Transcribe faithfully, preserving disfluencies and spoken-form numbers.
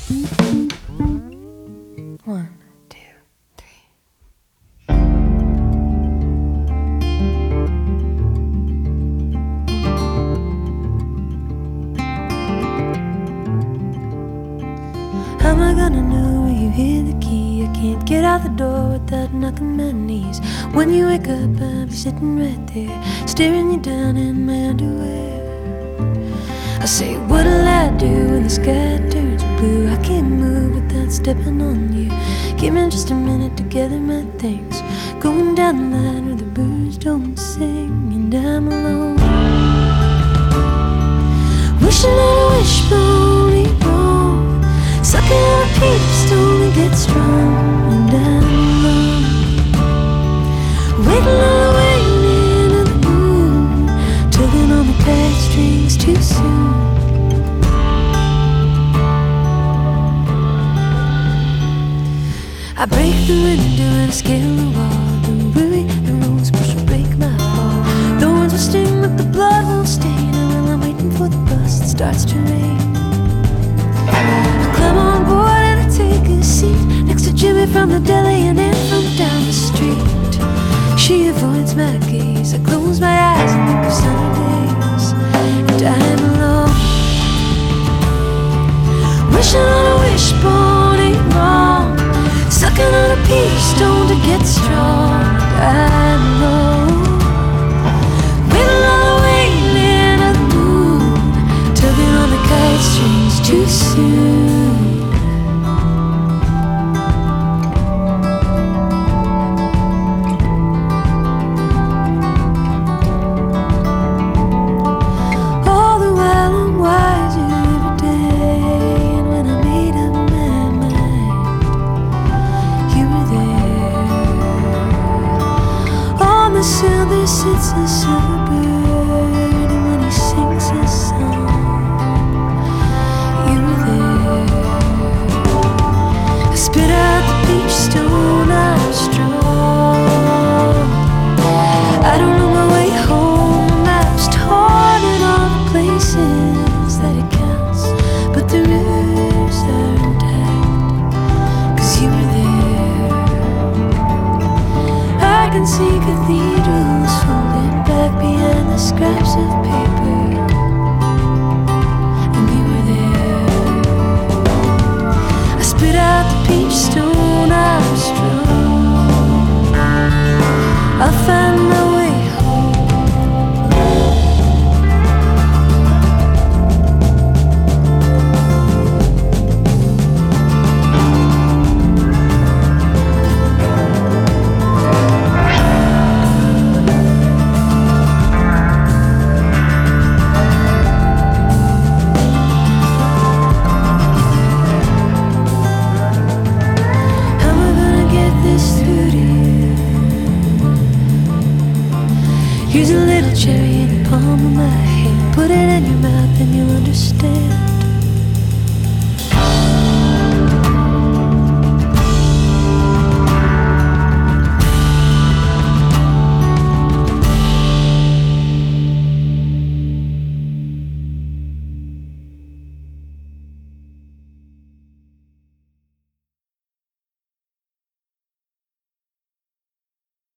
One, two, three. How am I gonna know where you hear the key? I can't get out the door without knocking my knees. When you wake up, I'll be sitting right there, staring you down in my underwear. I say, what'll I do when the sky turns blue? I can't move without stepping on you. Give me just a minute to gather my things, going down the line where the birds don't sing, and I'm alone, wishing on a wishbone ain't wrong, sucking on a peach stone and get strong, and I'm alone, waiting on the waning of the moon, tugging on the tight strings too soon. I break the window and I scale the wall. Don't worry, the rose bush will break my fall. The words will sting, but the blood won't stain. And while I'm waiting for the bus, it starts to rain. I climb on board and I take a seat next to Jimmy from the deli and Ann from down the street. She avoids my gaze. I close my eyes and think of sunny days, and I'm alone, wishing on a wishbone ain't wrong, sucking on a peach stone to get strong. I'm alone, waiting on the waning of the moon, tugging on the kite strings too soon. All the while I'm wiser every day, and when I made up my mind, you were there. On the sill there sits a silver bird, and when he sings his song, you were there. I spit out the peach stone, I'm strong. I don't know my way home, maps torn in all the places that it counts, but the rivers are intact, 'cause you were there. I can see cathedrals folded back behind the scraps of paper, and you were there. I spit out the peach stone, I'm strong. I'll find my way home. How am I gonna get this through to you? Here's a little cherry in the palm of my hand. Put it in your mouth and you'll understand.